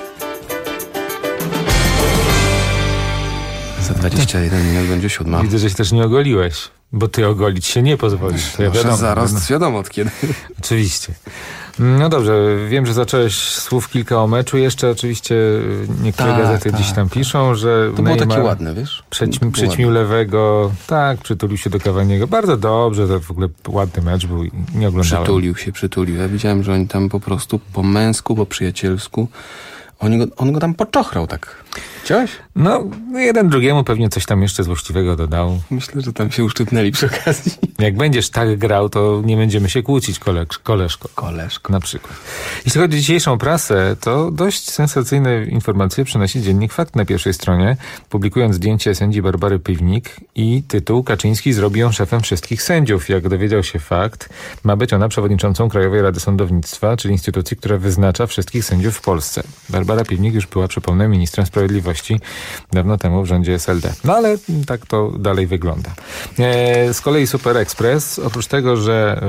S1: Za 21 minut będzie 7.
S5: Widzę, że się też nie ogoliłeś, bo ty ogolić się nie pozwolisz. To ja wiadomo,
S1: zaraz wiadomo od kiedy.
S5: Oczywiście. No dobrze, wiem, że zacząłeś słów kilka o meczu. Jeszcze oczywiście niektóre gazety gdzieś tam piszą, że
S1: to było takie ładne, wiesz?
S5: Przećmił lewego, tak, przytulił się do Cavaniego. Bardzo dobrze, to w ogóle ładny mecz był i nie oglądałem.
S1: Przytulił. Ja widziałem, że oni tam po prostu po męsku, po przyjacielsku, on go tam poczochrał tak. Chciałeś?
S5: No, jeden drugiemu pewnie coś tam jeszcze złośliwego dodał.
S1: Myślę, że tam się uszczypnęli przy okazji.
S5: Jak będziesz tak grał, to nie będziemy się kłócić, koleżko. Na przykład. Jeśli chodzi o dzisiejszą prasę, to dość sensacyjne informacje przynosi Dziennik Fakt na pierwszej stronie, publikując zdjęcie sędzi Barbary Piwnik i tytuł Kaczyński zrobi ją szefem wszystkich sędziów. Jak dowiedział się Fakt, ma być ona przewodniczącą Krajowej Rady Sądownictwa, czyli instytucji, która wyznacza wszystkich sędziów w Polsce. Barbara Piwnik już była, przypomnę, ministrem sprawiedliwości dawno temu w rządzie SLD. No ale tak to dalej wygląda. Z kolei Super Express, oprócz tego, że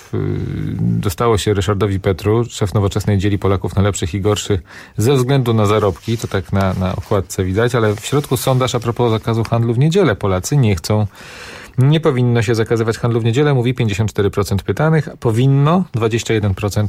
S5: dostało się Ryszardowi Petru, szef Nowoczesnej dzieli Polaków na lepszych i gorszych ze względu na zarobki, to tak na okładce widać, ale w środku sondaż a propos zakazu handlu w niedzielę. Polacy nie chcą. Nie powinno się zakazywać handlu w niedzielę, mówi 54% pytanych, powinno 21%,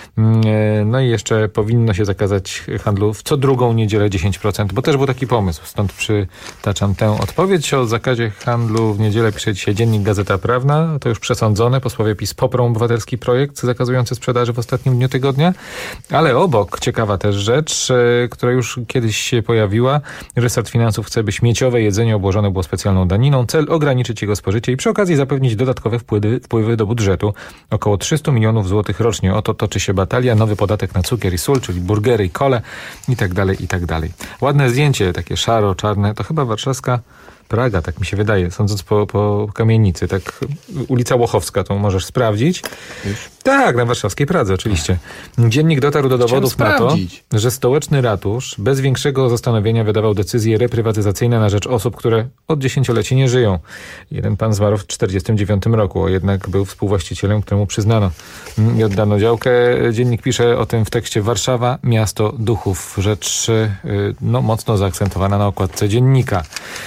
S5: no i jeszcze powinno się zakazać handlu w co drugą niedzielę 10%, bo też był taki pomysł, stąd przytaczam tę odpowiedź. O zakazie handlu w niedzielę pisze dzisiaj Dziennik Gazeta Prawna, to już przesądzone, posłowie PiS poprą obywatelski projekt zakazujący sprzedaży w ostatnim dniu tygodnia, ale obok ciekawa też rzecz, która już kiedyś się pojawiła, resort finansów chce, by śmieciowe jedzenie obłożone było specjalną daniną, cel ograniczyć jego spożycie i przy okazji zapewnić dodatkowe wpływy do budżetu. Około 300 milionów złotych rocznie. Oto toczy się batalia. Nowy podatek na cukier i sól, czyli burgery i kole i tak dalej, i tak dalej. Ładne zdjęcie, takie szaro-czarne. To chyba warszawska Praga, tak mi się wydaje, sądząc po kamienicy. Tak, ulica Łochowska, to możesz sprawdzić. Tak, na warszawskiej Pradze oczywiście. Dziennik dotarł do dowodów na to, że stołeczny ratusz bez większego zastanowienia wydawał decyzje reprywatyzacyjne na rzecz osób, które od dziesięcioleci nie żyją. Jeden pan zmarł w 1949 roku, a jednak był współwłaścicielem, któremu przyznano i oddano działkę. Dziennik pisze o tym w tekście Warszawa, miasto duchów. Rzecz mocno zaakcentowana na okładce dziennika.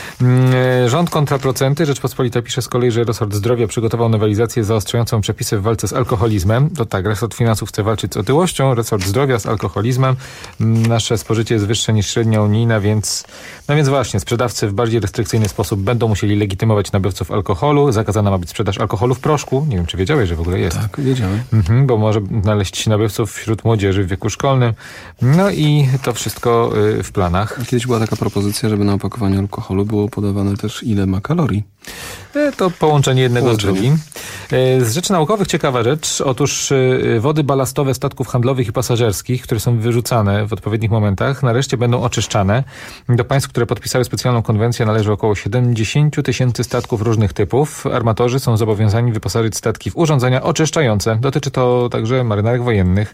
S5: Rząd kontra procenty. Rzeczpospolita pisze z kolei, że resort zdrowia przygotował nowelizację zaostrzającą przepisy w walce z alkoholizmem. To tak, resort finansów chce walczyć z otyłością, resort zdrowia z alkoholizmem. Nasze spożycie jest wyższe niż średnia unijna, więc właśnie sprzedawcy w bardziej restrykcyjny sposób będą musieli legitymować nabywców alkoholu. Zakazana ma być sprzedaż alkoholu w proszku. Nie wiem, czy wiedziałeś, że w ogóle jest.
S1: Tak, wiedziałem.
S5: Bo może znaleźć nabywców wśród młodzieży w wieku szkolnym. No i to wszystko w planach.
S1: Kiedyś była taka propozycja, żeby na opakowaniu alkoholu było podawane też ile ma kalorii.
S5: To połączenie jednego z drugim. Z rzeczy naukowych ciekawa rzecz. Otóż wody balastowe statków handlowych i pasażerskich, które są wyrzucane w odpowiednich momentach, nareszcie będą oczyszczane. Do państw, które podpisały specjalną konwencję, należy około 70 000 statków różnych typów. Armatorzy są zobowiązani wyposażyć statki w urządzenia oczyszczające. Dotyczy to także marynarek wojennych.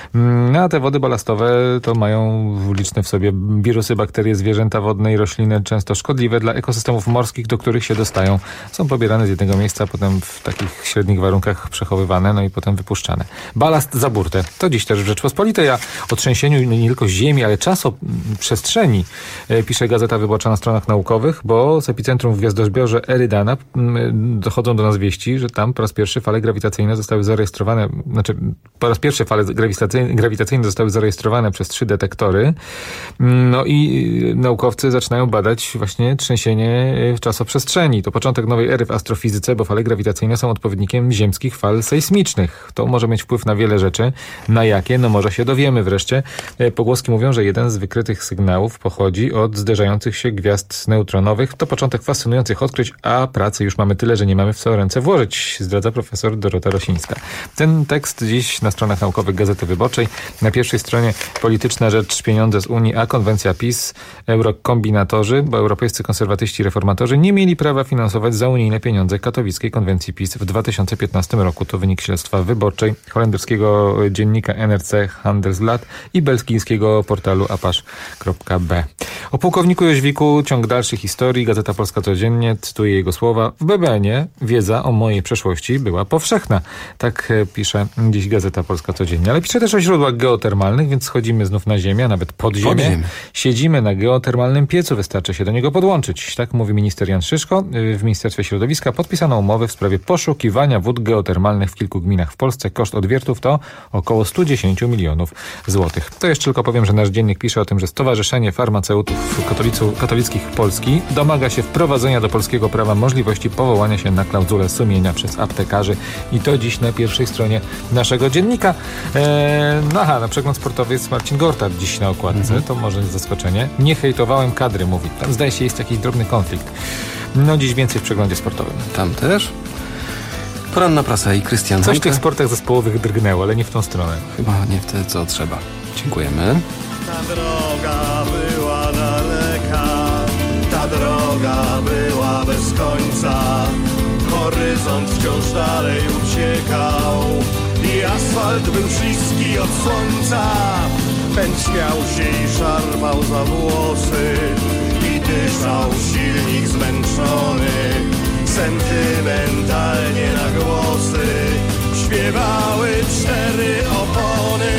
S5: A te wody balastowe to mają liczne w sobie wirusy, bakterie, zwierzęta wodne i rośliny, często szkodliwe dla ekosystemów morskich, do których się dostają. Są pobierane z jednego miejsca, potem w takich średnich warunkach przechowywane, no i potem wypuszczane. Balast za burtę. To dziś też w Rzeczpospolitej, a o trzęsieniu nie tylko ziemi, ale czasoprzestrzeni pisze Gazeta Wyborcza na stronach naukowych, bo z epicentrum w gwiazdozbiorze Erydana dochodzą do nas wieści, że tam po raz pierwszy fale grawitacyjne zostały zarejestrowane, po raz pierwszy fale grawitacyjne zostały zarejestrowane przez 3 detektory. No i naukowcy zaczynają badać właśnie trzęsienie w czasoprzestrzeni. To początek nowej ery w astrofizyce, bo fale grawitacyjne są odpowiednikiem ziemskich fal sejsmicznych. To może mieć wpływ na wiele rzeczy. Na jakie? No może się dowiemy wreszcie. Pogłoski mówią, że jeden z wykrytych sygnałów pochodzi od zderzających się gwiazd neutronowych. To początek fascynujących odkryć, a pracy już mamy tyle, że nie mamy w co ręce włożyć, zdradza profesor Dorota Rosińska. Ten tekst dziś na stronach naukowych Gazety Wyborczej. Na pierwszej stronie polityczna rzecz, pieniądze z Unii, a konwencja PiS, eurokombinatorzy, bo europejscy konserwatyści i reformatorzy nie mieli prawa finansować za unijne pieniądze katowickiej konwencji PiS w 2015 roku. To wynik śledztwa wyborczej holenderskiego dziennika NRC Handelsblad i belgijskiego portalu apache.b. O pułkowniku Jóźwiku ciąg dalszy historii. Gazeta Polska codziennie cytuje jego słowa. W BBN-ie wiedza o mojej przeszłości była powszechna. Tak pisze dziś Gazeta Polska codziennie. Ale pisze też o źródłach geotermalnych, więc schodzimy znów na ziemię, a nawet pod ziemię. Siedzimy na geotermalnym piecu, wystarczy się do niego podłączyć. Tak mówi minister Jan Szyszko. w Ministerstwie Środowiska podpisano umowę w sprawie poszukiwania wód geotermalnych w kilku gminach w Polsce. Koszt odwiertów to około 110 milionów złotych. To jeszcze tylko powiem, że nasz dziennik pisze o tym, że Stowarzyszenie Farmaceutów Katolickich Polski domaga się wprowadzenia do polskiego prawa możliwości powołania się na klauzulę sumienia przez aptekarzy. I to dziś na pierwszej stronie naszego dziennika. Na przegląd sportowy jest Marcin Gortat dziś na okładce. To może jest zaskoczenie. Nie hejtowałem kadry, mówi. Tam zdaje się jest jakiś drobny konflikt. No dziś więcej w przeglądzie sportowym.
S1: Tam też? Poranna prasa i Krystian.
S5: Coś w tych sportach zespołowych drgnęło, ale nie w tą stronę.
S1: Chyba nie w te, co trzeba. Dziękujemy.
S18: Ta droga była daleka, ta droga była bez końca. Horyzont wciąż dalej uciekał i asfalt był śliski od słońca. Pęd śmiał się i szarpał za włosy i dyszał silnik zmęczony. Sentymentalnie na głosy śpiewały 4 opony.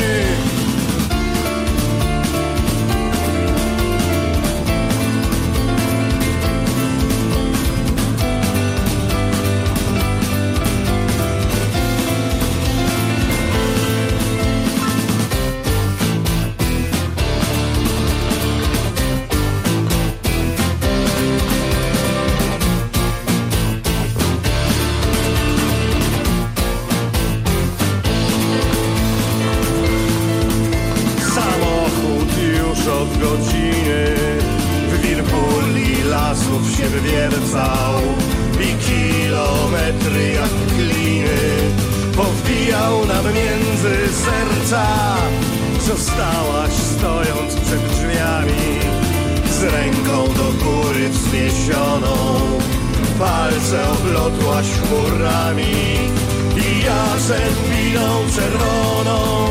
S18: Od godziny w wir puli lasów się wywiercał i kilometry jak kliny powbijał nam między serca. Zostałaś stojąc przed drzwiami z ręką do góry wzniesioną. Palce oplotłaś chmurami i ja zębiną czerwoną.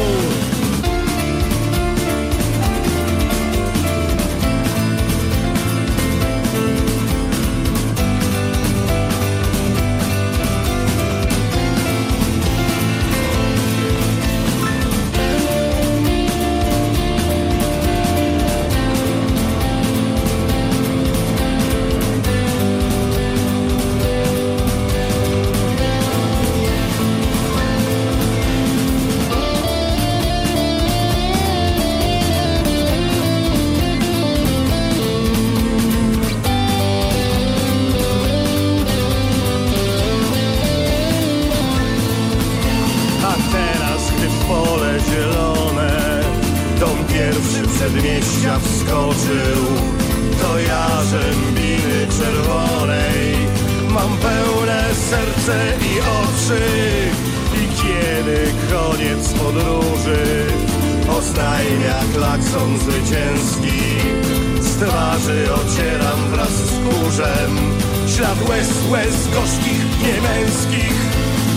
S18: Przedmieścia wskoczył, to ja Rzębiny Czerwonej. Mam pełne serce i oczy i kiedy koniec podróży oznajmia klakson zwycięski. Z twarzy ocieram wraz z kurzem ślad łez gorzkich, niemęskich.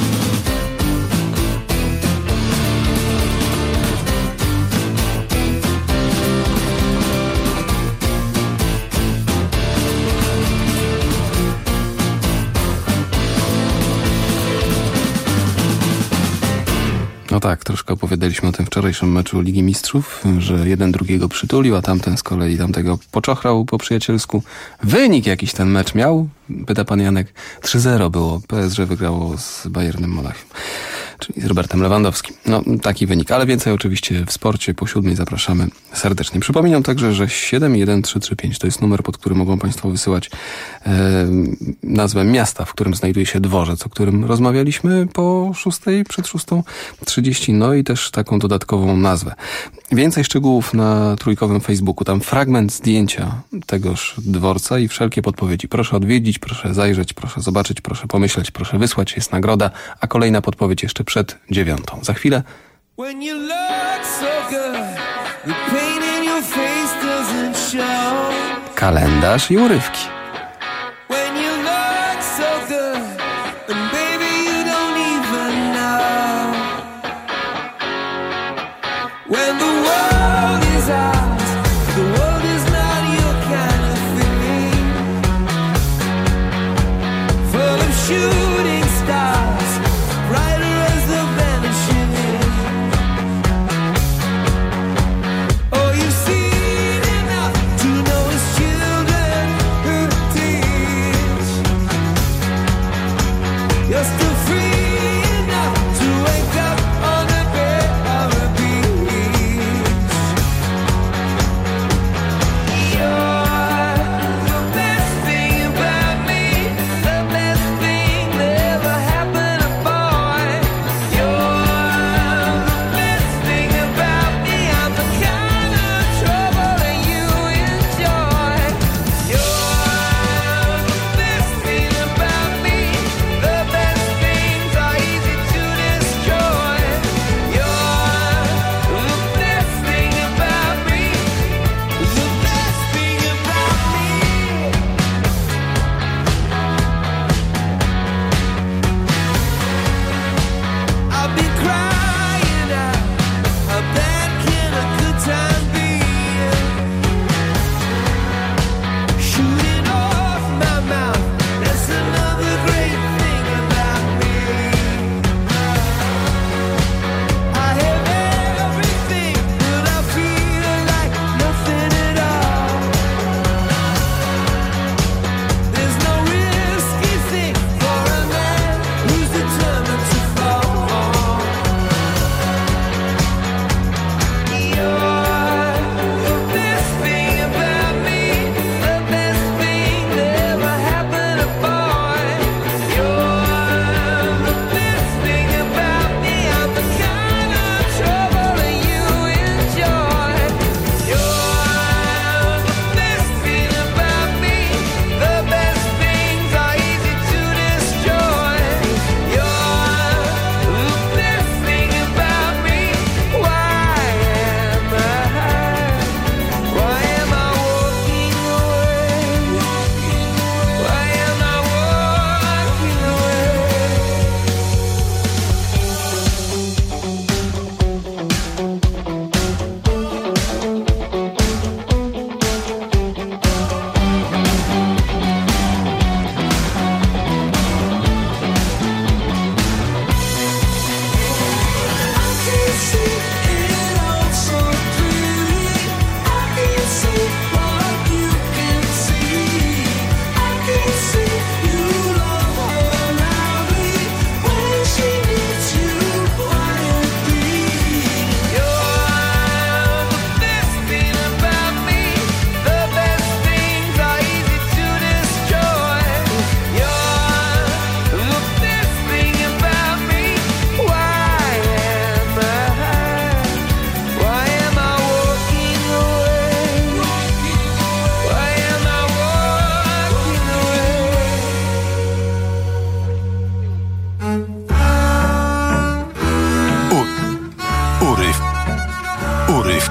S1: No tak, troszkę opowiadaliśmy o tym wczorajszym meczu Ligi Mistrzów, że jeden drugiego przytulił, a tamten z kolei tamtego poczochrał po przyjacielsku. Wynik jakiś ten mecz miał? Pyta pan Janek. 3-0 było. PSG wygrało z Bayernem Monachium, czyli z Robertem Lewandowskim. No, taki wynik. Ale więcej oczywiście w sporcie. Po 7 zapraszamy serdecznie. Przypominam także, że 71335 to jest numer, pod który mogą państwo wysyłać nazwę miasta, w którym znajduje się dworzec, o którym rozmawialiśmy po 6, przed 6:30. No i też taką dodatkową nazwę. Więcej szczegółów na trójkowym Facebooku. Tam fragment zdjęcia tegoż dworca i wszelkie podpowiedzi. Proszę odwiedzić, proszę zajrzeć, proszę zobaczyć, proszę pomyśleć, proszę wysłać. Jest nagroda, a kolejna podpowiedź jeszcze przed 9. Za chwilę.
S18: When you look so good, the pain in your face doesn't show.
S1: Kalendarz i urywki.
S18: When you look so good, and baby you don't even know. When the world is ours, the world is not your kind of thing. Full of shooting stars, brighter as the vanishing. Oh, you've seen enough to know as children who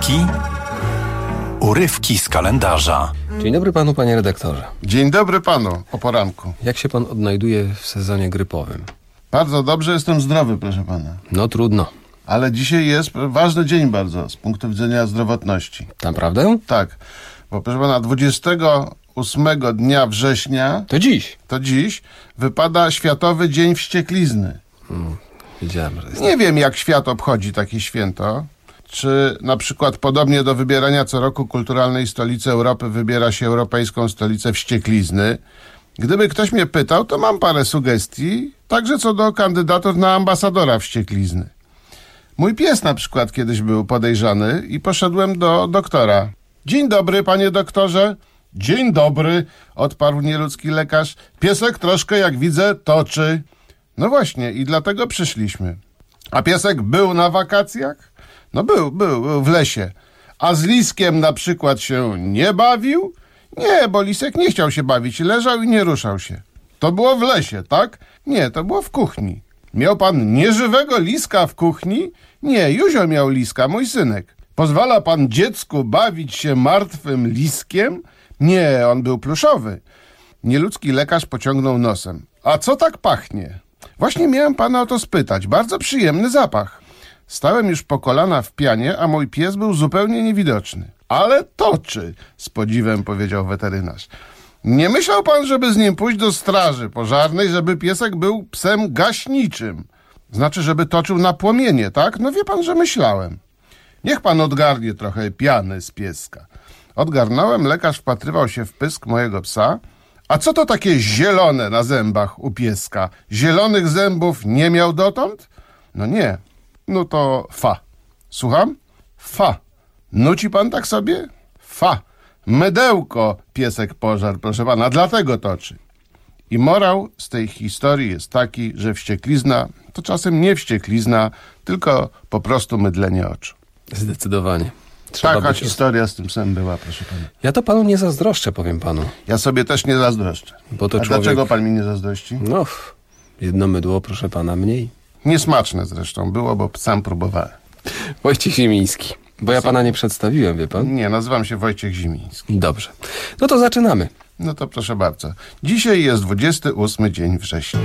S19: Urywki z kalendarza.
S1: Dzień dobry panu, panie redaktorze.
S6: Dzień dobry panu, o poranku.
S1: Jak się pan odnajduje w sezonie grypowym?
S6: Bardzo dobrze, jestem zdrowy, proszę pana.
S1: No trudno.
S6: Ale dzisiaj jest ważny dzień bardzo, z punktu widzenia zdrowotności.
S1: Naprawdę?
S6: Tak, bo proszę pana, 28 dnia września...
S1: To dziś
S6: wypada Światowy Dzień Wścieklizny.
S1: Wiedziałem, że jest...
S6: Nie wiem, jak świat obchodzi takie święto. Czy na przykład podobnie do wybierania co roku kulturalnej stolicy Europy wybiera się Europejską Stolicę Wścieklizny? Gdyby ktoś mnie pytał, to mam parę sugestii, także co do kandydatur na ambasadora wścieklizny. Mój pies na przykład kiedyś był podejrzany i poszedłem do doktora. Dzień dobry, panie doktorze. Dzień dobry, odparł nieludzki lekarz. Piesek troszkę, jak widzę, toczy. No właśnie, i dlatego przyszliśmy. A piesek był na wakacjach? No był w lesie. A z liskiem na przykład się nie bawił? Nie, bo lisek nie chciał się bawić, leżał i nie ruszał się. To było w lesie, tak? Nie, to było w kuchni. Miał pan nieżywego liska w kuchni? Nie, Józio miał liska, mój synek. Pozwala pan dziecku bawić się martwym liskiem? Nie, on był pluszowy. Nieludzki lekarz pociągnął nosem. A co tak pachnie? Właśnie miałem pana o to spytać. Bardzo przyjemny zapach. Stałem już po kolana w pianie, a mój pies był zupełnie niewidoczny. Ale toczy, z podziwem powiedział weterynarz. Nie myślał pan, żeby z nim pójść do straży pożarnej, żeby piesek był psem gaśniczym? Znaczy, żeby toczył na płomienie, tak? No wie pan, że myślałem. Niech pan odgarnie trochę piany z pieska. Odgarnąłem, lekarz wpatrywał się w pysk mojego psa. A co to takie zielone na zębach u pieska? Zielonych zębów nie miał dotąd? No nie. No to fa. Słucham? Fa. Nuci pan tak sobie? Fa. Mydełko piesek pożar, proszę pana, dlatego toczy. I morał z tej historii jest taki, że wścieklizna to czasem nie wścieklizna, tylko po prostu mydlenie oczu.
S1: Zdecydowanie.
S6: Taka historia z tym psem była, proszę pana.
S1: Ja to panu nie zazdroszczę, powiem panu.
S6: Ja sobie też nie zazdroszczę.
S1: Bo to
S6: dlaczego pan mi nie zazdrości?
S1: No, jedno mydło, proszę pana, mniej.
S6: Niesmaczne zresztą było, bo sam próbowałem.
S1: Wojciech Zimiński. Bo ja pana nie przedstawiłem, wie pan?
S6: Nie, nazywam się Wojciech Zimiński.
S1: Dobrze. No to zaczynamy.
S6: No to proszę bardzo. Dzisiaj jest 28 dzień września.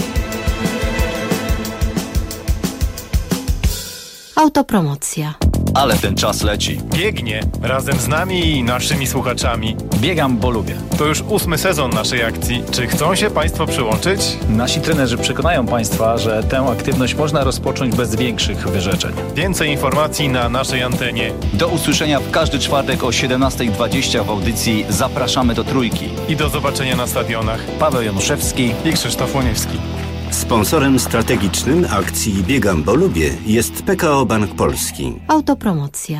S8: Autopromocja. ale ten czas leci.
S9: Biegnie razem z nami i naszymi słuchaczami.
S8: Biegam, bo lubię.
S9: To już 8. sezon naszej akcji. Czy chcą się Państwo przyłączyć?
S8: Nasi trenerzy przekonają Państwa, że tę aktywność można rozpocząć bez większych wyrzeczeń.
S9: Więcej informacji na naszej antenie.
S8: Do usłyszenia w każdy czwartek o 17:20 w audycji Zapraszamy do Trójki.
S9: I do zobaczenia na stadionach.
S8: Paweł Januszewski
S9: i Krzysztof Łoniewski.
S2: Sponsorem strategicznym akcji Biegam, bo lubię jest PKO Bank Polski.
S12: Autopromocja.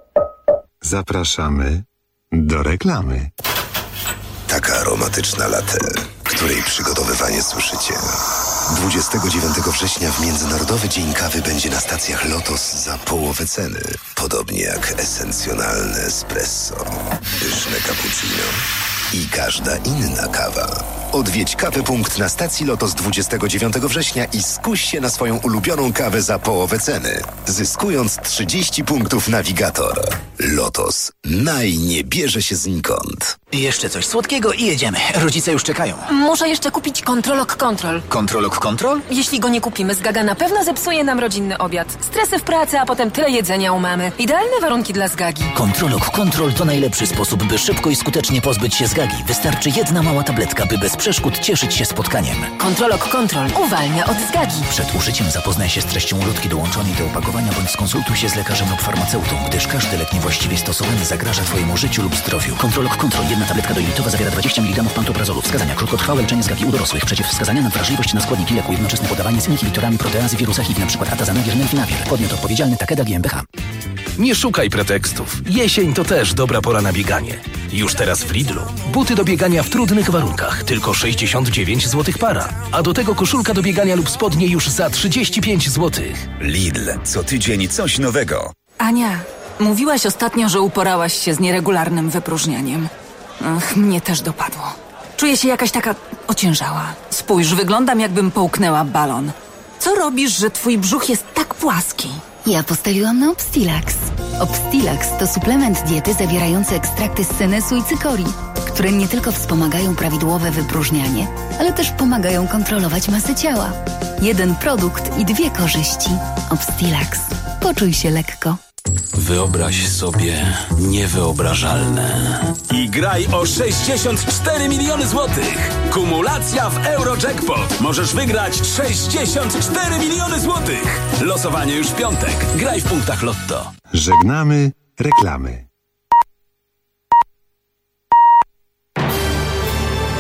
S14: Zapraszamy do reklamy.
S20: Taka aromatyczna latte, której przygotowywanie słyszycie. 29 września w Międzynarodowy Dzień Kawy będzie na stacjach Lotos za połowę ceny. Podobnie jak esencjonalne espresso, pyszne cappuccino i każda inna kawa. Odwiedź Kawy.punkt na stacji Lotos 29 września i skuś się na swoją ulubioną kawę za połowę ceny, zyskując 30 punktów Navigator. Lotos. Nie bierze się znikąd.
S22: Jeszcze coś słodkiego i jedziemy. Rodzice już czekają.
S24: Muszę jeszcze kupić Kontrolok Kontrol.
S22: Kontrolok Kontrol?
S24: Jeśli go nie kupimy, Zgaga na pewno zepsuje nam rodzinny obiad. Stresy w pracy, a potem tyle jedzenia u mamy. Idealne warunki dla Zgagi.
S22: Kontrolok Kontrol to najlepszy sposób, by szybko i skutecznie pozbyć się Zgagi. Wystarczy jedna mała tabletka, by bez przeszkód cieszyć się spotkaniem.
S24: Kontrolok Kontrol uwalnia od Zgagi.
S22: Przed użyciem zapoznaj się z treścią ulotki dołączonej do opakowania bądź skonsultuj się z lekarzem lub farmaceutą, gdyż każdy lek niewłaściwie stosowany zagraża Twojemu życiu lub zdrowiu. Kontrolok Kontrol. Jedna tabletka dojlitowa zawiera 20 mg pantoprazolu. Wskazania: krótkotrwałe leczenie Zgagi u dorosłych. Przeciwwskazania na wrażliwość na składniki leku. Jednoczesne podawanie z inhibitorami proteazy wirusa HIV, np. atazanawir, nelfinawir. Podmiot odpowiedzialny: Takeda GmbH.
S25: Nie szukaj pretekstów. Jesień to też dobra pora na bieganie. Już teraz w Lidlu. Buty do biegania w trudnych warunkach. Tylko 69 zł para. A do tego koszulka do biegania lub spodnie już za 35 zł.
S20: Lidl. Co tydzień coś nowego.
S24: Ania, mówiłaś ostatnio, że uporałaś się z nieregularnym wypróżnianiem. Mnie też dopadło. Czuję się jakaś taka ociężała. Spójrz, wyglądam jakbym połknęła balon. Co robisz, że twój brzuch jest tak płaski?
S17: Ja postawiłam na Obstilax. Obstilax to suplement diety zawierający ekstrakty z senesu i cykorii, które nie tylko wspomagają prawidłowe wypróżnianie, ale też pomagają kontrolować masę ciała. Jeden produkt i 2 korzyści. Obstilax. Poczuj się lekko.
S26: Wyobraź sobie niewyobrażalne.
S23: I graj o 64 miliony złotych. Kumulacja w Eurojackpot. Możesz wygrać 64 miliony złotych. Losowanie już w piątek. Graj w punktach Lotto.
S14: Żegnamy reklamy.